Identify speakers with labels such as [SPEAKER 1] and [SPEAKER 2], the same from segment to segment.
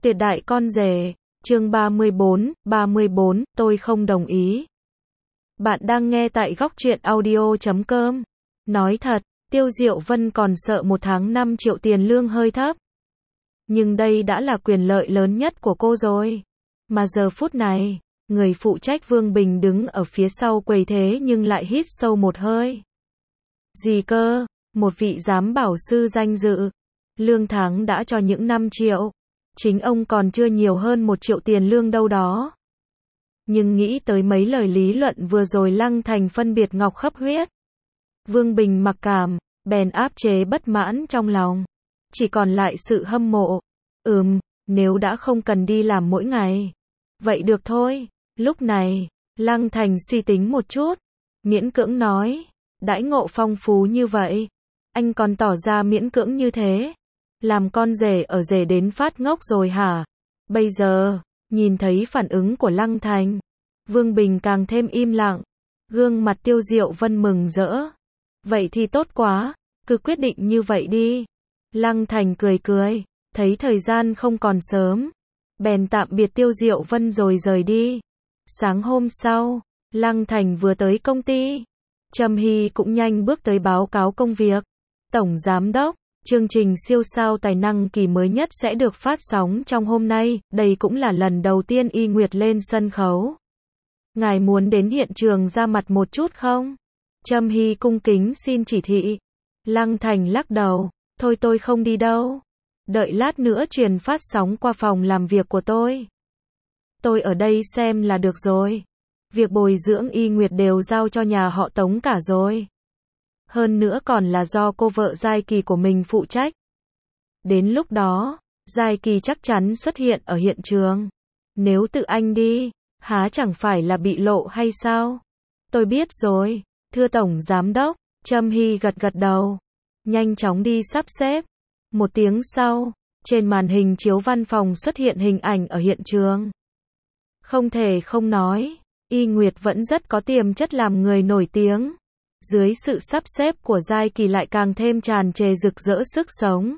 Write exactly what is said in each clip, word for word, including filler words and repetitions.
[SPEAKER 1] Tuyệt đại con rể, chương ba mươi bốn, ba mươi bốn, tôi không đồng ý. Bạn đang nghe tại góc truyện audio chấm com. Nói thật, Tiêu Diệu Vân còn sợ một tháng năm triệu tiền lương hơi thấp. Nhưng đây đã là quyền lợi lớn nhất của cô rồi. Mà giờ phút này, người phụ trách Vương Bình đứng ở phía sau quầy thế nhưng lại hít sâu một hơi. Gì cơ, một vị giám bảo sư danh dự. Lương tháng đã cho những năm triệu. Chính ông còn chưa nhiều hơn một triệu tiền lương đâu đó. Nhưng nghĩ tới mấy lời lý luận vừa rồi Lăng Thành phân biệt ngọc khắp huyết. Vương Bình mặc cảm, bèn áp chế bất mãn trong lòng. Chỉ còn lại sự hâm mộ. Ừm, nếu đã không cần đi làm mỗi ngày. Vậy được thôi. Lúc này, Lăng Thành suy tính một chút. Miễn cưỡng nói, đãi ngộ phong phú như vậy. Anh còn tỏ ra miễn cưỡng như thế. Làm con rể ở rể đến phát ngốc rồi hả? Bây giờ, nhìn thấy phản ứng của Lăng Thành, Vương Bình càng thêm im lặng. Gương mặt Tiêu Diệu Vân mừng rỡ. Vậy thì tốt quá, cứ quyết định như vậy đi. Lăng Thành cười cười, thấy thời gian không còn sớm. Bèn tạm biệt Tiêu Diệu Vân rồi rời đi. Sáng hôm sau, Lăng Thành vừa tới công ty. Trầm Hy cũng nhanh bước tới báo cáo công việc. Tổng Giám đốc, chương trình siêu sao tài năng kỳ mới nhất sẽ được phát sóng trong hôm nay, đây cũng là lần đầu tiên Y Nguyệt lên sân khấu. Ngài muốn đến hiện trường ra mặt một chút không? Trầm Hy cung kính xin chỉ thị. Lăng Thành lắc đầu, thôi tôi không đi đâu. Đợi lát nữa truyền phát sóng qua phòng làm việc của tôi. Tôi ở đây xem là được rồi. Việc bồi dưỡng Y Nguyệt đều giao cho nhà họ Tống cả rồi. Hơn nữa còn là do cô vợ Giai Kỳ của mình phụ trách. Đến lúc đó, Giai Kỳ chắc chắn xuất hiện ở hiện trường. Nếu tự anh đi, há chẳng phải là bị lộ hay sao? Tôi biết rồi, thưa Tổng Giám đốc. Trầm Hy gật gật đầu. Nhanh chóng đi sắp xếp. Một tiếng sau, trên màn hình chiếu văn phòng xuất hiện hình ảnh ở hiện trường. Không thể không nói, Y Nguyệt vẫn rất có tiềm chất làm người nổi tiếng. Dưới sự sắp xếp của Giai Kỳ lại càng thêm tràn trề rực rỡ sức sống.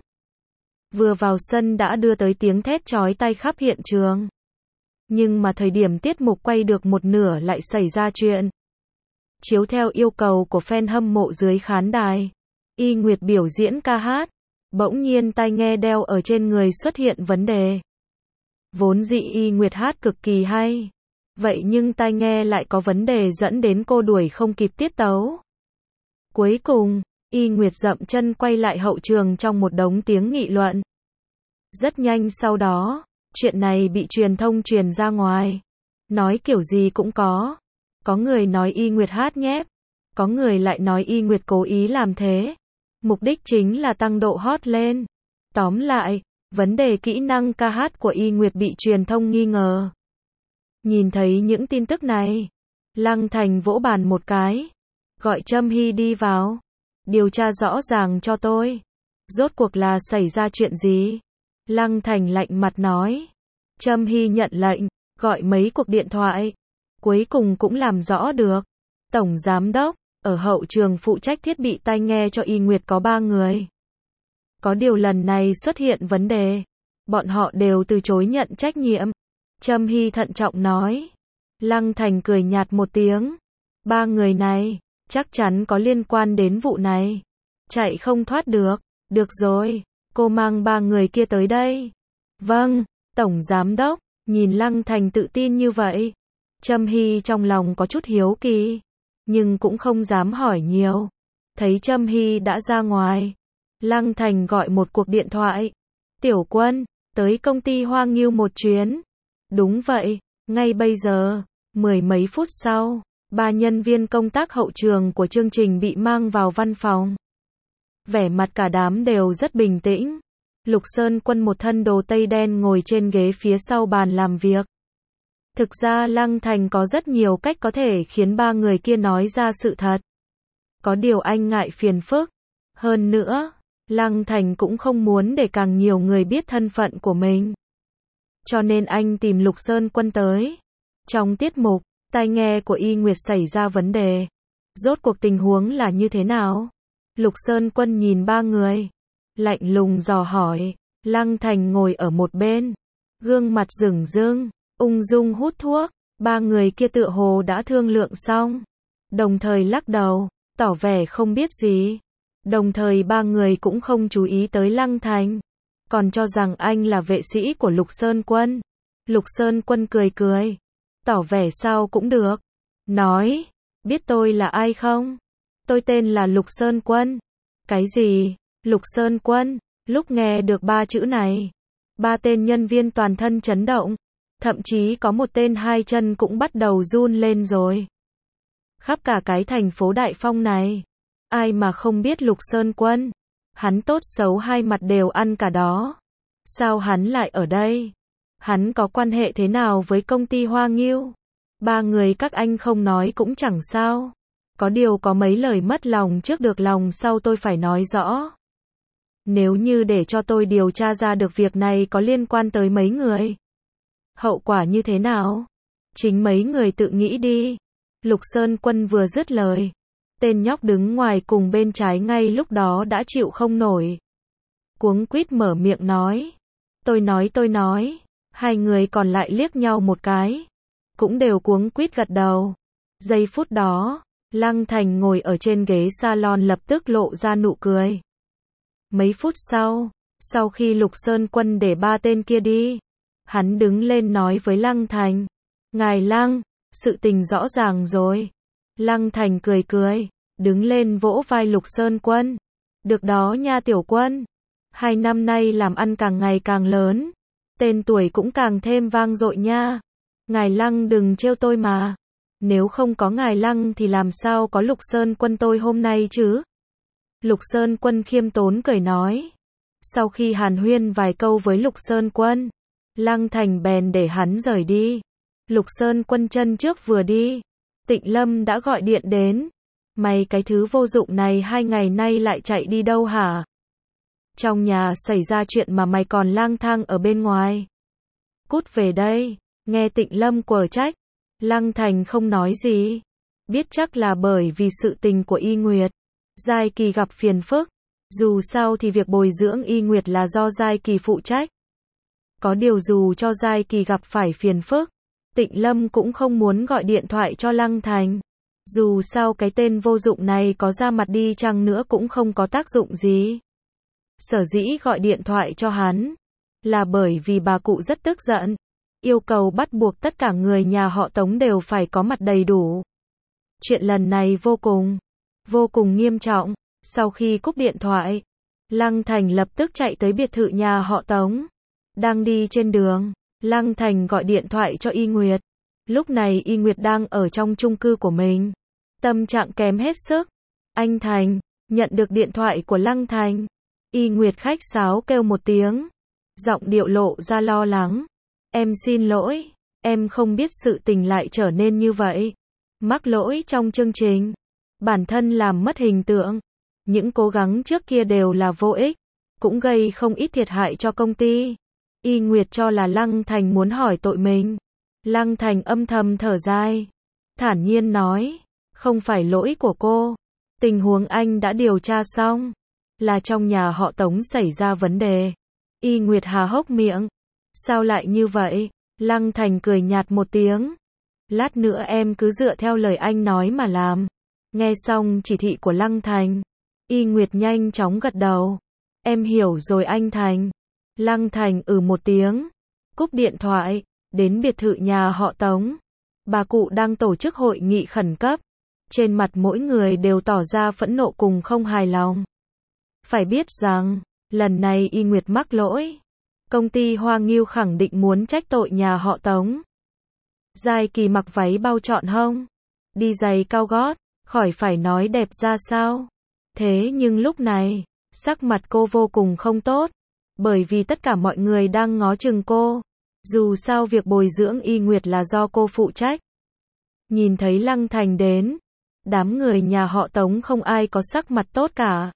[SPEAKER 1] Vừa vào sân đã đưa tới tiếng thét chói tai khắp hiện trường. Nhưng mà thời điểm tiết mục quay được một nửa lại xảy ra chuyện. Chiếu theo yêu cầu của fan hâm mộ dưới khán đài, Y Nguyệt biểu diễn ca hát. Bỗng nhiên tai nghe đeo ở trên người xuất hiện vấn đề. Vốn dĩ Y Nguyệt hát cực kỳ hay. Vậy nhưng tai nghe lại có vấn đề dẫn đến cô đuổi không kịp tiết tấu. Cuối cùng, Y Nguyệt dậm chân quay lại hậu trường trong một đống tiếng nghị luận. Rất nhanh sau đó, chuyện này bị truyền thông truyền ra ngoài. Nói kiểu gì cũng có. Có người nói Y Nguyệt hát nhép. Có người lại nói Y Nguyệt cố ý làm thế. Mục đích chính là tăng độ hot lên. Tóm lại, vấn đề kỹ năng ca hát của Y Nguyệt bị truyền thông nghi ngờ. Nhìn thấy những tin tức này, Lăng Thành vỗ bàn một cái. Gọi Trầm Hy đi vào. Điều tra rõ ràng cho tôi. Rốt cuộc là xảy ra chuyện gì? Lăng Thành lạnh mặt nói. Trầm Hy nhận lệnh, gọi mấy cuộc điện thoại. Cuối cùng cũng làm rõ được. Tổng Giám đốc, ở hậu trường phụ trách thiết bị tai nghe cho Y Nguyệt có ba người. Có điều lần này xuất hiện vấn đề. Bọn họ đều từ chối nhận trách nhiệm. Trầm Hy thận trọng nói. Lăng Thành cười nhạt một tiếng. Ba người này, chắc chắn có liên quan đến vụ này. Chạy không thoát được. Được rồi, cô mang ba người kia tới đây. Vâng, Tổng Giám đốc. Nhìn Lăng Thành tự tin như vậy, Trầm Hy trong lòng có chút hiếu kỳ. Nhưng cũng không dám hỏi nhiều. Thấy Trầm Hy đã ra ngoài, Lăng Thành gọi một cuộc điện thoại. Tiểu Quân, tới công ty Hoa Nghiêu một chuyến. Đúng vậy, ngay bây giờ. Mười mấy phút sau, ba nhân viên công tác hậu trường của chương trình bị mang vào văn phòng. Vẻ mặt cả đám đều rất bình tĩnh. Lục Sơn Quân một thân đồ tây đen ngồi trên ghế phía sau bàn làm việc. Thực ra Lăng Thành có rất nhiều cách có thể khiến ba người kia nói ra sự thật. Có điều anh ngại phiền phức. Hơn nữa, Lăng Thành cũng không muốn để càng nhiều người biết thân phận của mình. Cho nên anh tìm Lục Sơn Quân tới. Trong tiết mục, tai nghe của Y Nguyệt xảy ra vấn đề. Rốt cuộc tình huống là như thế nào? Lục Sơn Quân nhìn ba người. Lạnh lùng dò hỏi. Lăng Thành ngồi ở một bên. gương mặt rừng rưng, ung dung hút thuốc. Ba người kia tựa hồ đã thương lượng xong, đồng thời lắc đầu, tỏ vẻ không biết gì. Đồng thời ba người cũng không chú ý tới Lăng Thành, còn cho rằng anh là vệ sĩ của Lục Sơn Quân. Lục Sơn Quân cười cười, tỏ vẻ sao cũng được, nói, biết tôi là ai không? Tôi tên là Lục Sơn Quân. Cái gì? Lục Sơn Quân? Lúc nghe được ba chữ này, ba tên nhân viên toàn thân chấn động, thậm chí có một tên hai chân cũng bắt đầu run lên rồi. Khắp cả cái thành phố Đại Phong này, ai mà không biết Lục Sơn Quân? Hắn tốt xấu hai mặt đều ăn cả đó. Sao hắn lại ở đây? Hắn có quan hệ thế nào với công ty Hoa Nghiêu? Ba người các anh không nói cũng chẳng sao. Có điều có mấy lời mất lòng trước được lòng sau tôi phải nói rõ. Nếu như để cho tôi điều tra ra được việc này có liên quan tới mấy người, hậu quả như thế nào? Chính mấy người tự nghĩ đi. Lục Sơn Quân vừa dứt lời, tên nhóc đứng ngoài cùng bên trái ngay lúc đó đã chịu không nổi. Cuống quýt mở miệng nói. Tôi nói tôi nói. Hai người còn lại liếc nhau một cái, cũng đều cuống quýt gật đầu. Giây phút đó, Lăng Thành ngồi ở trên ghế salon lập tức lộ ra nụ cười. Mấy phút sau, sau khi Lục Sơn Quân để ba tên kia đi, hắn đứng lên nói với Lăng Thành. Ngài Lăng, sự tình rõ ràng rồi. Lăng Thành cười cười, đứng lên vỗ vai Lục Sơn Quân. Được đó nha tiểu quân. Hai năm nay làm ăn càng ngày càng lớn, tên tuổi cũng càng thêm vang dội nha. Ngài Lăng đừng trêu tôi mà. Nếu không có ngài Lăng thì làm sao có Lục Sơn Quân tôi hôm nay chứ? Lục Sơn Quân khiêm tốn cười nói. Sau khi hàn huyên vài câu với Lục Sơn Quân, Lăng Thành bèn để hắn rời đi. Lục Sơn Quân chân trước vừa đi, Tịnh Lâm đã gọi điện đến. Mày cái thứ vô dụng này hai ngày nay lại chạy đi đâu hả? Trong nhà xảy ra chuyện mà mày còn lang thang ở bên ngoài. Cút về đây. Nghe Tịnh Lâm quở trách, Lăng Thành không nói gì. Biết chắc là bởi vì sự tình của Y Nguyệt, Giai Kỳ gặp phiền phức. Dù sao thì việc bồi dưỡng Y Nguyệt là do Giai Kỳ phụ trách. Có điều dù cho Giai Kỳ gặp phải phiền phức, Tịnh Lâm cũng không muốn gọi điện thoại cho Lăng Thành. Dù sao cái tên vô dụng này có ra mặt đi chăng nữa cũng không có tác dụng gì. Sở dĩ gọi điện thoại cho hắn, là bởi vì bà cụ rất tức giận, yêu cầu bắt buộc tất cả người nhà họ Tống đều phải có mặt đầy đủ. Chuyện lần này vô cùng, vô cùng nghiêm trọng. Sau khi cúp điện thoại, Lăng Thành lập tức chạy tới biệt thự nhà họ Tống. Đang đi trên đường, Lăng Thành gọi điện thoại cho Y Nguyệt. Lúc này Y Nguyệt đang ở trong chung cư của mình, tâm trạng kém hết sức. Anh Thành, nhận được điện thoại của Lăng Thành. Y Nguyệt khách sáo kêu một tiếng, giọng điệu lộ ra lo lắng. Em xin lỗi, em không biết sự tình lại trở nên như vậy. Mắc lỗi trong chương trình, bản thân làm mất hình tượng. Những cố gắng trước kia đều là vô ích, cũng gây không ít thiệt hại cho công ty. Y Nguyệt cho là Lăng Thành muốn hỏi tội mình. Lăng Thành âm thầm thở dài, thản nhiên nói, không phải lỗi của cô. Tình huống anh đã điều tra xong, là trong nhà họ Tống xảy ra vấn đề. Y Nguyệt há hốc miệng. Sao lại như vậy? Lăng Thành cười nhạt một tiếng. Lát nữa em cứ dựa theo lời anh nói mà làm. Nghe xong chỉ thị của Lăng Thành, Y Nguyệt nhanh chóng gật đầu. Em hiểu rồi anh Thành. Lăng Thành ừ một tiếng, cúp điện thoại, đến biệt thự nhà họ Tống. Bà cụ đang tổ chức hội nghị khẩn cấp. Trên mặt mỗi người đều tỏ ra phẫn nộ cùng không hài lòng. Phải biết rằng, lần này Y Nguyệt mắc lỗi. Công ty Hoa Nghiêu khẳng định muốn trách tội nhà họ Tống. Giai Kỳ mặc váy bao trọn hông, đi giày cao gót, khỏi phải nói đẹp ra sao. Thế nhưng lúc này, sắc mặt cô vô cùng không tốt, bởi vì tất cả mọi người đang ngó chừng cô. Dù sao việc bồi dưỡng Y Nguyệt là do cô phụ trách. Nhìn thấy Lăng Thành đến, đám người nhà họ Tống không ai có sắc mặt tốt cả.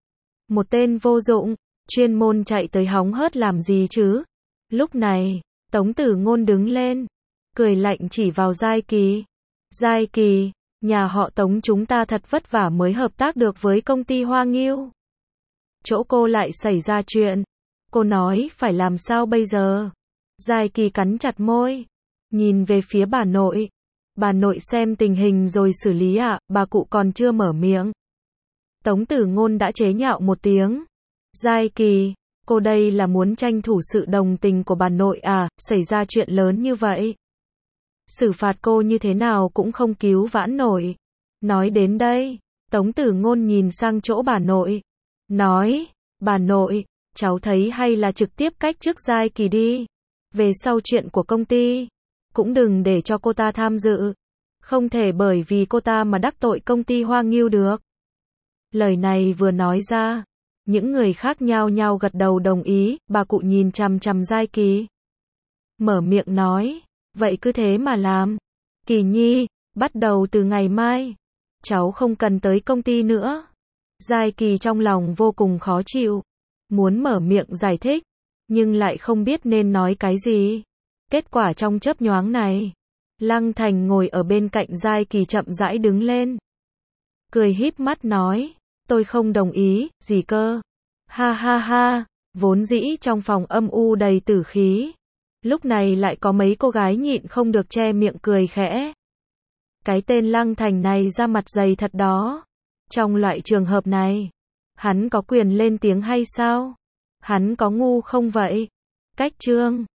[SPEAKER 1] Một tên vô dụng, chuyên môn chạy tới hóng hớt làm gì chứ? Lúc này, Tống Tử Ngôn đứng lên, cười lạnh chỉ vào Giai Kỳ. Giai Kỳ, nhà họ Tống chúng ta thật vất vả mới hợp tác được với công ty Hoa Nghiêu. Chỗ cô lại xảy ra chuyện. Cô nói phải làm sao bây giờ? Giai Kỳ cắn chặt môi, nhìn về phía bà nội. Bà nội xem tình hình rồi xử lý ạ, à, bà cụ còn chưa mở miệng. Tống Tử Ngôn đã chế nhạo một tiếng. Giai Kỳ, cô đây là muốn tranh thủ sự đồng tình của bà nội à, xảy ra chuyện lớn như vậy. Xử phạt cô như thế nào cũng không cứu vãn nổi. Nói đến đây, Tống Tử Ngôn nhìn sang chỗ bà nội. Nói, bà nội, cháu thấy hay là trực tiếp cách chức Giai Kỳ đi. Về sau chuyện của công ty, cũng đừng để cho cô ta tham dự. Không thể bởi vì cô ta mà đắc tội công ty Hoa Ngưu được. Lời này vừa nói ra, những người khác nhao nhao gật đầu đồng ý, bà cụ nhìn chằm chằm Giai Kỳ. Mở miệng nói, vậy cứ thế mà làm. Kỳ Nhi, bắt đầu từ ngày mai, cháu không cần tới công ty nữa. Giai Kỳ trong lòng vô cùng khó chịu, muốn mở miệng giải thích, nhưng lại không biết nên nói cái gì. Kết quả trong chớp nhoáng này, Lăng Thành ngồi ở bên cạnh Giai Kỳ chậm rãi đứng lên. Cười híp mắt nói, tôi không đồng ý, gì cơ? Ha ha ha, vốn dĩ trong phòng âm u đầy tử khí. Lúc này lại có mấy cô gái nhịn không được che miệng cười khẽ. Cái tên Lăng Thành này ra mặt dày thật đó. Trong loại trường hợp này, hắn có quyền lên tiếng hay sao? Hắn có ngu không vậy? Cách chương